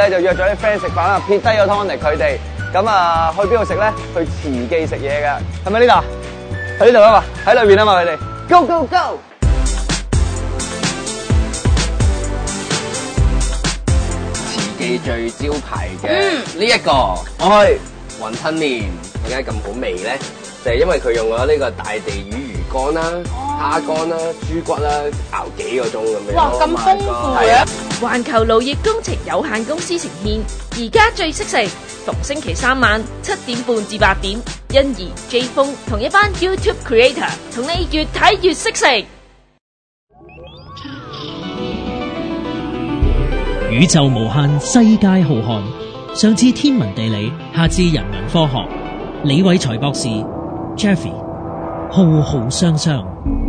咧就約咗啲 friend 食飯啦，撇低咗 Tonic 佢哋，咁啊去邊度食咧？去慈記食嘢㗎，係咪呢度？喺呢度啊嘛，喺裏邊啊嘛，佢哋 Go Go Go！ 慈記最招牌嘅呢一個，我去雲吞麵，點解咁好味咧？就係因為佢用咗呢個大地魚乾啦、蝦乾啦、豬骨啦，熬幾個鐘咁樣。 哇，咁豐富嘅！ 環球勞業工程有限公司呈獻，而家最識食，逢星期三晚7點半至8點，欣宜 J 風同一班 YouTube Creator 同你越睇越識食。 宇宙無限，世界浩瀚，上至天文地理，下至人文科學。李偉才博士 Jeffy 浩浩雙雙。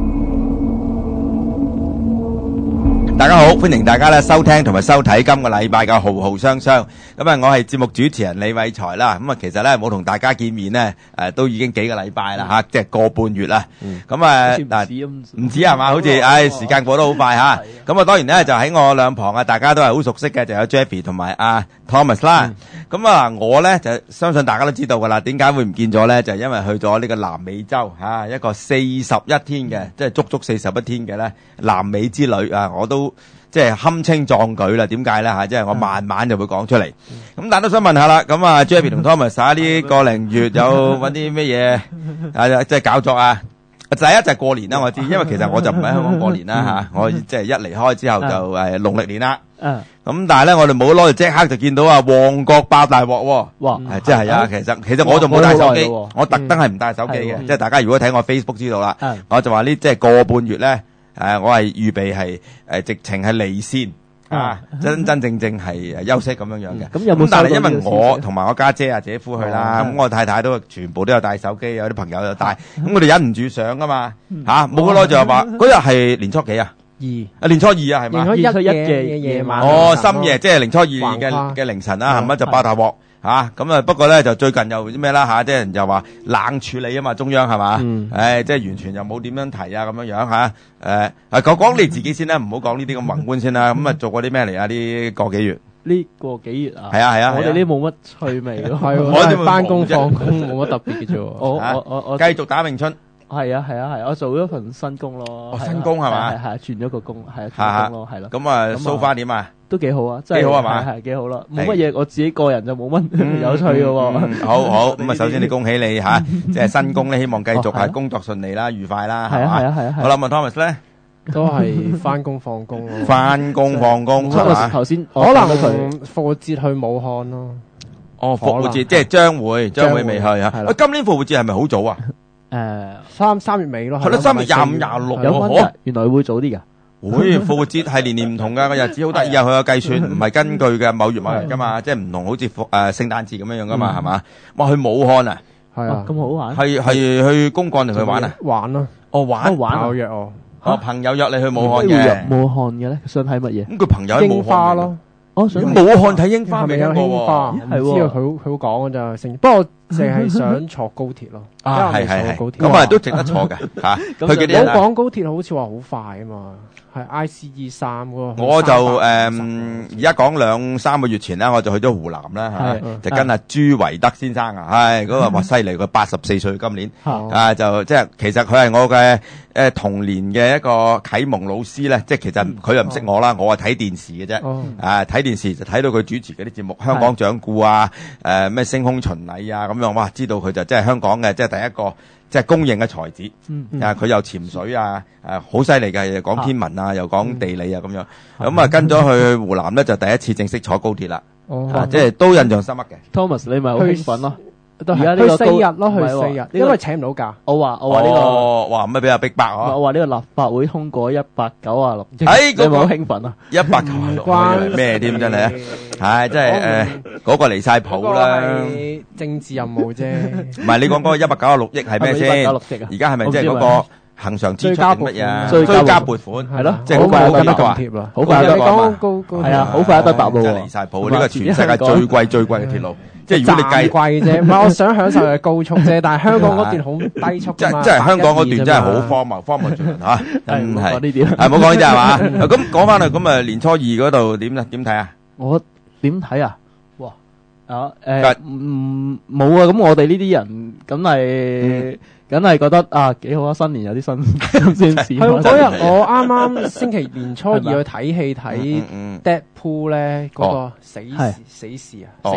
大家好，歡迎大家咧收聽同埋收睇今個禮拜嘅浩浩雙雙。咁啊，我係節目主持人李偉才啦。咁啊，其實咧冇同大家見面咧，都已經幾個禮拜啦吓，即係個半月啦。咁啊，唔止係嘛，好似時間過得好快吓。咁啊，當然咧就喺我兩旁啊，大家都係好熟悉嘅，就有 Jeffy 同埋阿 Thomas 啦。咁啊，我咧就相信大家都知道噶啦，點解會唔見咗咧？就係因為去咗呢個南美洲吓，一個41天嘅，即係足足41天嘅咧南美之旅啊，我都即係堪稱壯舉啦。點解咧吓？即係我慢慢就會講出嚟。咁但係都想問下啦，咁啊 Jeffy 同 Thomas 呢個零月有搵啲咩嘢啊？即係搞作啊？第一就係過年啦，我知，因為其實我就唔喺香港過年啦吓，我即係一離開之後就農曆年啦。咁但係咧，我哋冇攞住即刻就見到啊旺角爆大鑊。哇！即係啊，其實我就冇帶手機，我特登係唔帶手機嘅。即係大家如果睇我 Facebook 知道啦，我就話呢即係個半月咧，我係預備係直情係離線啊，真正係休息咁樣嘅。咁但係因為我同埋我家姐啊姐夫去啦，咁我太太都全部都有帶手機，有啲朋友有帶，咁我哋忍唔住上噶嘛吓，冇攞就話嗰日係年初幾啊？年初二啊，係嘛？ 年初一嘅夜晚。 深夜即係年初二嘅凌晨啦，係咪就爆大鑊吓？咁啊，不過咧就最近又啲咩啦吓，啲人就話冷處理啊嘛，中央係嘛？即係完全又冇點樣提啊咁樣樣吓。講你自己先啦，唔好講呢啲咁宏觀先啦。咁啊，做過啲咩嚟啊？呢個幾月？ 呢個幾月啊？ 係啊， 我哋呢冇乜趣味咯， 我哋翻工放工冇乜特別嘅啫。我繼續打詠春。 係啊，我做咗份新工咯。 新工係嘛？ 係轉咗個工，係轉工咯，係咯。 咁啊，so far點啊？ 都幾好啊， 幾好係嘛？ 係幾好啦，冇乜嘢，我自己個人就冇乜有趣嘅喎。 好，咁啊，首先你恭喜你吓，即係新工咧，希望繼續係工作順利啦，愉快啦。 係啊。 好啦，問 Thomas 咧， 都係翻工放工咯。 翻工放工。 Thomas 頭先可能復活節去武漢咯。 哦，復活節即係將會未去啊？今年復活節係咪好早啊？ 三月尾咯。 係咯，3月25、26。 有分㗎，原來會早啲㗎。 會復活節係年年唔同噶，個日子好得意啊！佢有計算，唔係根據嘅某月某日噶嘛，即係唔同，好似聖誕節咁樣樣噶嘛，係嘛？哇，去武漢啊！ 係啊， 咁好玩。 係去公幹定去玩啊？ 玩咯。 玩朋友約我。 朋友約你去武漢嘅。 武漢嘅咧，想睇乜嘢？ 咁佢朋友喺武漢。 櫻花咯。 想武漢睇櫻花未聽過喎？唔知啊，佢好講㗎咋。不過淨係想坐高鐵咯。 係。咁啊，都值得坐嘅吓。佢幾點啊？ 冇講高鐵好似話好快啊嘛。係 ICE3嗰個。我就而家講2-3個月前啦，我就去咗湖南啦，就跟阿朱維德先生啊，嗰個話犀利，佢84歲今年，就即係其實佢係我嘅童年嘅一個啟蒙老師咧，即係其實佢又唔識我啦，我係睇電視嘅啫，睇電視就睇到佢主持嗰啲節目，香港掌故啊，咩星空巡禮啊咁樣，哇，知道佢就即係香港嘅即係第一個。即係公認嘅才子，佢又潛水啊，好犀利嘅，又講天文啊，又講地理啊咁樣，咁啊跟咗去湖南咧，就第一次正式坐高鐵啦，即係都印象深刻嘅。 Thomas 你咪好興奮咯， 而家去4日咯，去4日，因為請唔到假。 我話呢個， 哇咩比較逼迫啊？ 我話呢個立法會通過196億，你咪好興奮啊 ？196億咩添真係啊？係真係嗰個離晒譜啦， 政治任務啫。 唔係你講嗰個196億係咩先？而家係咪即係嗰個恒常支出定乜嘢？追加撥款係咯， 即係好快得貼啦， 好快得係啊，好快得答喎， 離晒譜。呢個全世界最貴嘅鐵路，即係如果你計貴啫，唔係我想享受嘅高速啫，但係香港嗰段好低速㗎嘛。 即係香港嗰段真係好荒謬絕倫嚇，真係。 呢啲係冇講呢啲係嘛？咁講翻去咁啊，年初二嗰度點睇啊？ 我點睇啊？哇！冇啊！咁我哋呢啲人梗係覺得啊幾好啊！新年有啲新鮮事。 係嗰日我啱啱星期年初二去睇戲睇 Deadpool 咧，嗰個死侍啊，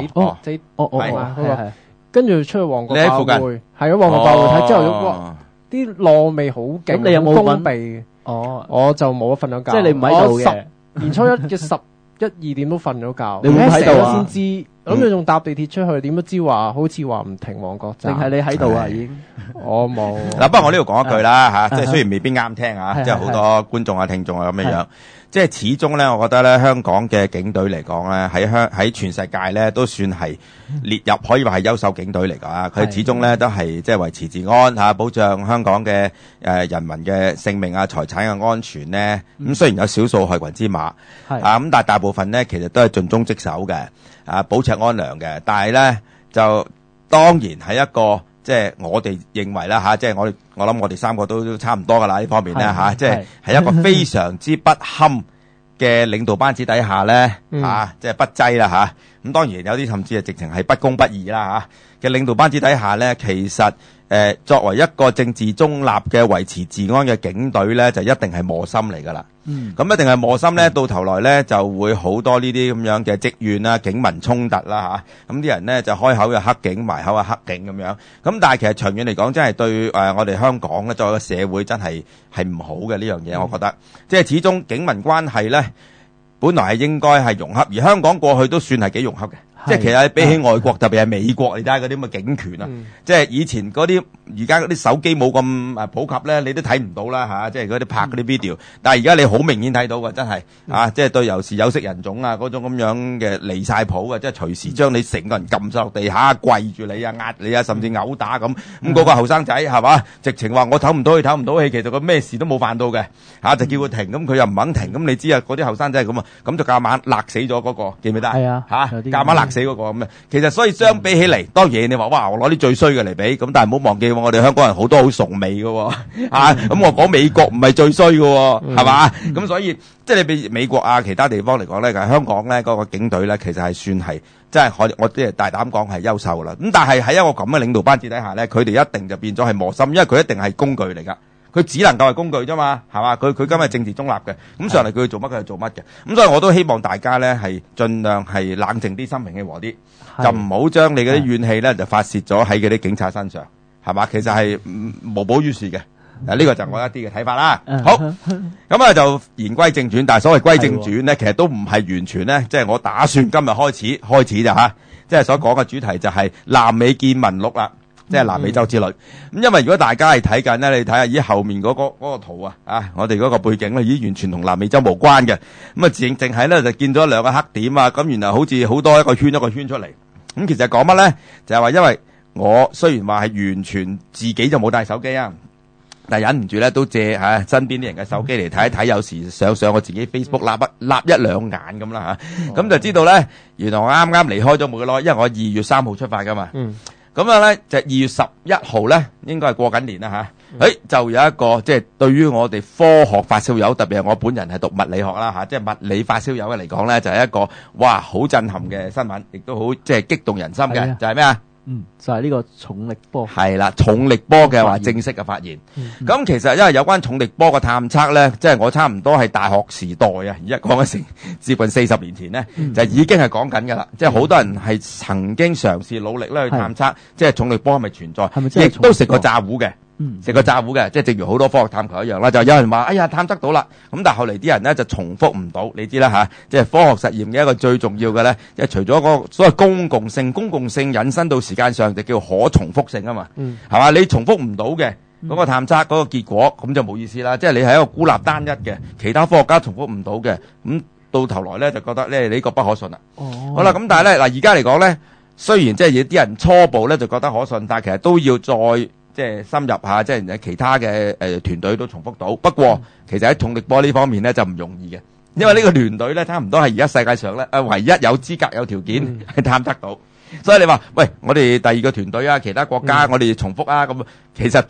跟住出去旺角爆會，係啊，旺角爆會睇之後，哇！啲浪味好勁， 咁你有冇風鼻？我就冇瞓咗覺， 即係你唔喺度嘅。 年初一嘅11-12點都瞓咗覺， 你會喺度先知。諗住仲搭地鐵出去，點都知好似話唔停旺角站。 定係你喺度啊？已經我冇。 嗱，不過我呢度講一句啦嚇，即係雖然未必啱聽啊，即係好多觀眾啊、聽眾啊咁樣樣。即係始終咧，我覺得咧，香港嘅警隊嚟講咧，喺全世界咧都算係列入可以話係優秀警隊嚟㗎。佢始終咧都係即係維持治安嚇，保障香港嘅人民嘅性命啊、財產嘅安全咧。咁雖然有少數害群之馬，咁但係大部分咧其實都係盡忠職守嘅，保持安良嘅。但係咧就當然係一個即係我哋認為啦嚇，即係我諗我哋三個都差唔多㗎啦呢方面咧嚇，即係一個非常之不堪嘅領導班子底下咧嚇，即係不濟啦嚇。咁當然有啲甚至係直情係不公不義啦嚇嘅領導班子底下咧，其實作為一個政治中立嘅維持治安嘅警隊咧，就一定係磨心嚟㗎啦。咁一定係磨心咧，到頭來咧就會好多呢啲咁樣嘅職怨啦、警民衝突啦嚇。咁啲人咧就開口就黑警，埋口就黑警咁樣。咁但係其實長遠嚟講，真係對我哋香港咧作為一個社會真係唔好嘅呢樣嘢，我覺得。即係始終警民關係咧，本來係應該係融洽，而香港過去都算係幾融洽嘅。即係其實比起外國，特別係美國，你睇下嗰啲咁嘅警權啊，即係以前嗰啲，而家嗰啲手機冇咁普及咧，你都睇唔到啦嚇，即係嗰啲拍嗰啲 video。但係而家你好明顯睇到嘅，真係即係對有時有色人種啊嗰種咁樣嘅離曬譜嘅，即係隨時將你成個人撳晒落地下，跪住你啊，壓你啊，甚至毆打咁。咁嗰個後生仔係嘛，直情話我唞唔到氣，唞唔到氣，其實佢咩事都冇犯到嘅就叫佢停，咁佢又唔肯停。咁你知啊，嗰啲後生仔係咁啊，咁就夾硬勒死咗嗰個，記唔記得？係啊，夾硬勒死嗰個咁啊。其實所以相比起嚟，當然你話哇，我攞啲最衰嘅嚟比，咁但係唔好忘記我哋香港人好多好崇美嘅咁我講美國唔係最衰嘅係嘛？咁所以即係你比美國啊其他地方嚟講咧，香港咧嗰個警隊咧，其實係算係真係我即係大膽講係優秀啦。咁但係喺一個咁嘅領導班子底下咧，佢哋一定就變咗係磨心，因為佢一定係工具嚟㗎。佢只能夠係工具啫嘛，係嘛？佢今日政治中立嘅，咁上嚟佢做乜佢就做乜嘅。咁所以我都希望大家咧係盡量係冷靜啲、心平氣和啲，就唔好將你嗰啲怨氣咧就發泄咗喺嗰啲警察身上，係嘛？其實係無補於事嘅。呢個就我一啲嘅睇法啦。好，咁啊就言歸正傳，但係所謂歸正傳咧，其實都唔係完全咧，即係我打算今日開始就嚇，即係所講嘅主題就係南美見聞錄啦。即係南美洲之旅，咁因為如果大家係睇緊咧，你睇下依後面嗰個圖啊，我哋嗰個背景咧，已經完全同南美洲無關嘅，咁啊淨係咧就見咗兩個黑點啊，咁原來好似好多一個圈出嚟，咁其實講乜咧？就係話因為我雖然話係完全自己就冇帶手機啊，但係忍唔住咧都借身邊啲人嘅手機嚟睇一睇，有時上我自己 Facebook 立一兩眼咁啦嚇，咁就知道咧，原來我啱啱離開咗冇幾耐，因為我2月3號出發噶嘛。咁樣咧就2月11號咧，應該係過緊年啦嚇。就有一個即係對於我哋科學發燒友，特別係我本人係讀物理學啦嚇，即係物理發燒友嘅嚟講咧，就係一個哇好震撼嘅新聞，亦都好即係激動人心嘅，就係咩啊？ 就係呢個重力波。係啦，重力波嘅話正式嘅發現。咁其實因為有關重力波嘅探測咧，即係我差唔多係大學時代啊，而家講緊成接近40年前咧，就已經係講緊㗎啦。即係好多人係曾經嘗試努力咧去探測，即係重力波係咪存在，亦都食過炸糊嘅。食個炸糊嘅，即係正如好多科學探求一樣啦，就有人話：哎呀，探測到啦！咁但係後嚟啲人咧就重複唔到，你知啦嚇，即係科學實驗嘅一個最重要嘅咧，即係除咗個所謂公共性引申到時間上就叫可重複性啊嘛，係嘛？你重複唔到嘅嗰個探測嗰個結果，咁就冇意思啦。即係你係一個孤立單一嘅，其他科學家重複唔到嘅，咁到頭來咧就覺得咧呢個不可信啦。好啦，咁但係咧嗱，而家嚟講咧，雖然即係有啲人初步咧就覺得可信，但係其實都要再即係深入下，即係其他嘅團隊都重複到。不過其實喺重力波呢方面咧就唔容易嘅，因為呢個聯隊咧差唔多係而家世界上咧唯一有資格有條件係探測到。所以你話喂，我哋第二個團隊啊，其他國家我哋重複啊，咁其實都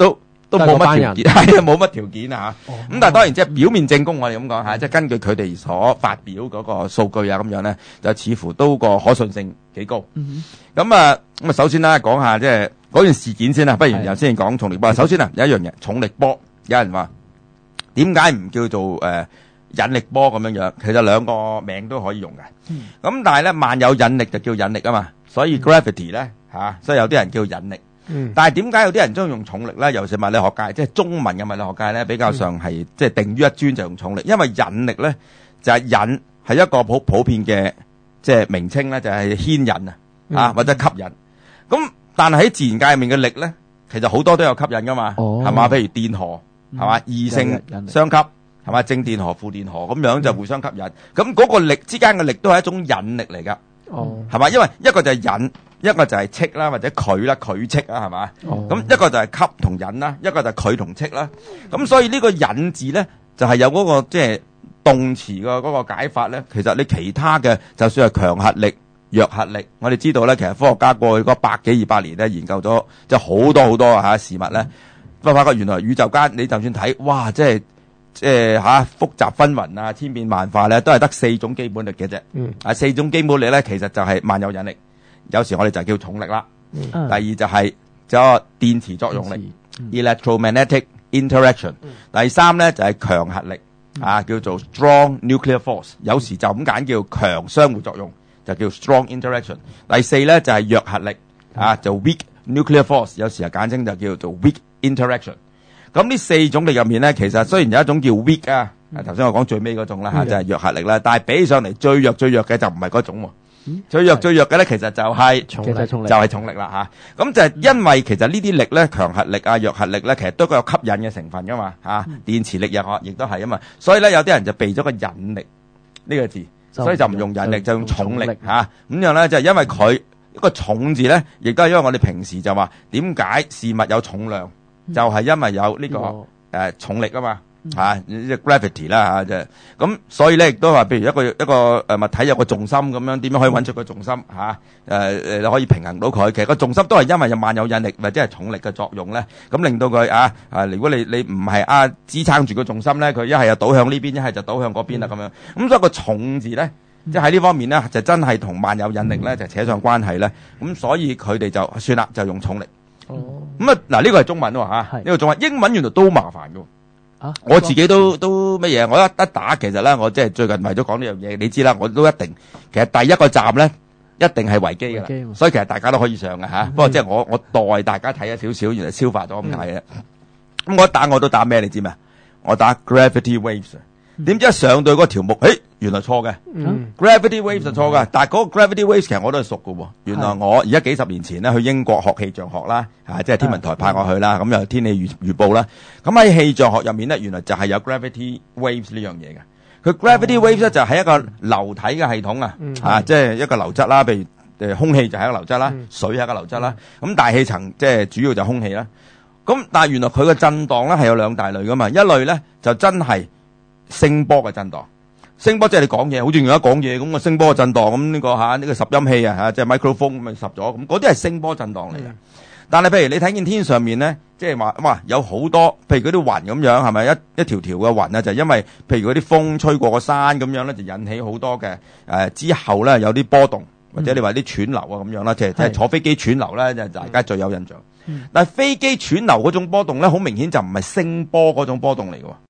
都冇乜條件，係冇乜條件啊嚇。咁但係當然即係表面證供，我哋咁講嚇，即係根據佢哋所發表嗰個數據啊咁樣咧，就似乎都個可信性幾高。咁啊首先啦，講下即係嗰件事件先啦，不如由先講重力波。首先啊，有一樣嘢，重力波有人話點解唔叫做引力波咁樣樣？其實兩個名都可以用嘅。咁但係咧，萬有引力就叫引力啊嘛，所以 gravity 咧嚇，所以有啲人叫引力。但係點解有啲人中意用重力咧？尤其是物理學界，即係中文嘅物理學界咧，比較上係即係定於一尊就用重力，因為引力咧就係引係一個好普遍嘅即係名稱咧，就係牽引啊或者吸引。咁但係喺自然界入面嘅力咧，其實好多都有吸引噶嘛，係嘛？譬如電荷係嘛，異性相吸係嘛，正電荷、負電荷咁樣就互相吸引。咁嗰個力之間嘅力都係一種引力嚟噶，係嘛？因為一個就係引。一個就係斥啦，或者拒啦，拒斥啊，係嘛？咁一個就係吸同引啦，一個就係拒同斥啦。咁所以呢個引字咧，就係有嗰個即係動詞嘅嗰個解法咧。其實你其他嘅，就算係強核力、弱核力，我哋知道咧，其實科學家過去嗰100幾200年咧，研究咗即係好多好多嚇事物咧，都發覺原來宇宙間你就算睇，哇，即係複雜紛紜啊，千變萬化咧，都係得4種基本力嘅啫。4種基本力咧，其實就係萬有引力。有時我哋就叫重力啦。第二就係咗電磁作用力 electromagnetic interaction。第三咧就係強核力叫做 strong nuclear force。有時就咁簡叫強相互作用，就叫 strong interaction。第四咧就係弱核力就 weak nuclear force。有時簡稱就叫做 weak interaction。咁呢4種力入面咧，其實雖然有一種叫 weak 啊，頭先我講最尾嗰種啦就係弱核力啦，但係比起上嚟最弱嘅就唔係嗰種喎。最弱嘅咧，其實就係重力啦嚇。咁就係因為其實呢啲力咧，強核力啊、弱核力咧，其實都有吸引嘅成分噶嘛嚇。電磁力亦都係啊嘛。所以咧，有啲人就避咗個引力呢個字，所以就唔用引力，就用重力嚇。咁樣咧就係因為佢一個重字咧，亦都係因為我哋平時就話點解事物有重量，就係因為有呢個重力啊嘛。即係 gravity 啦即係咁，所以咧亦都話，譬如一個物體有個重心咁樣，點樣可以揾出個重心你可以平衡到佢。其實個重心都係因為有萬有引力或者係重力嘅作用咧，咁令到佢如果你唔係支撐住個重心咧，佢一係就倒向呢邊，一係就倒向嗰邊啦咁樣。咁所以個重字咧，即係喺呢方面咧，就真係同萬有引力咧就扯上關係咧。咁所以佢哋就算啦，就用重力。咁嗱呢個係中文喎呢個中文，英文原來都麻煩㗎。我自己都乜嘢？我一打其實咧，我即係最近為咗講呢樣嘢，你知啦，我都一定其實第一個站咧一定係維基㗎啦，所以其實大家都可以上嘅不過即係我代大家睇一少少，原來消化咗咁解嘅。咁我都打咩？你知咩？我打 gravity waves。點知一上到嗰個條目，原來錯嘅。gravity waves 就錯㗎，但係嗰個 gravity waves 其實我都係熟㗎喎。原來我而家幾十年前咧去英國學氣象學啦，即係天文台派我去啦，咁又天氣預報啦。咁喺氣象學入面咧，原來就係有 gravity waves 呢樣嘢嘅。佢 gravity waves 咧就係一個流體嘅系統即係一個流質啦，譬如空氣就係一個流質啦，水係一個流質啦。咁大氣層即係主要就空氣啦。咁但係原來佢嘅震盪咧係有兩大類㗎嘛，一類咧就真係聲波嘅震盪，聲波即係你講嘢，好似而家講嘢咁嘅聲波嘅震盪，咁呢個呢個拾音器即係 microphone 咁咪拾咗，咁嗰啲係聲波震盪嚟嘅。但係譬如你睇見天上面咧，即係話哇有好多，譬如嗰啲雲咁樣，係咪一條條嘅雲啊？就係因為譬如嗰啲風吹過個山咁樣咧，就引起好多嘅之後咧有啲波動，或者你話啲湍流啊咁樣啦，即係坐飛機湍流咧，就大家最有印象。但係飛機湍流嗰種波動咧，好明顯就唔係聲波嗰種波動嚟嘅喎。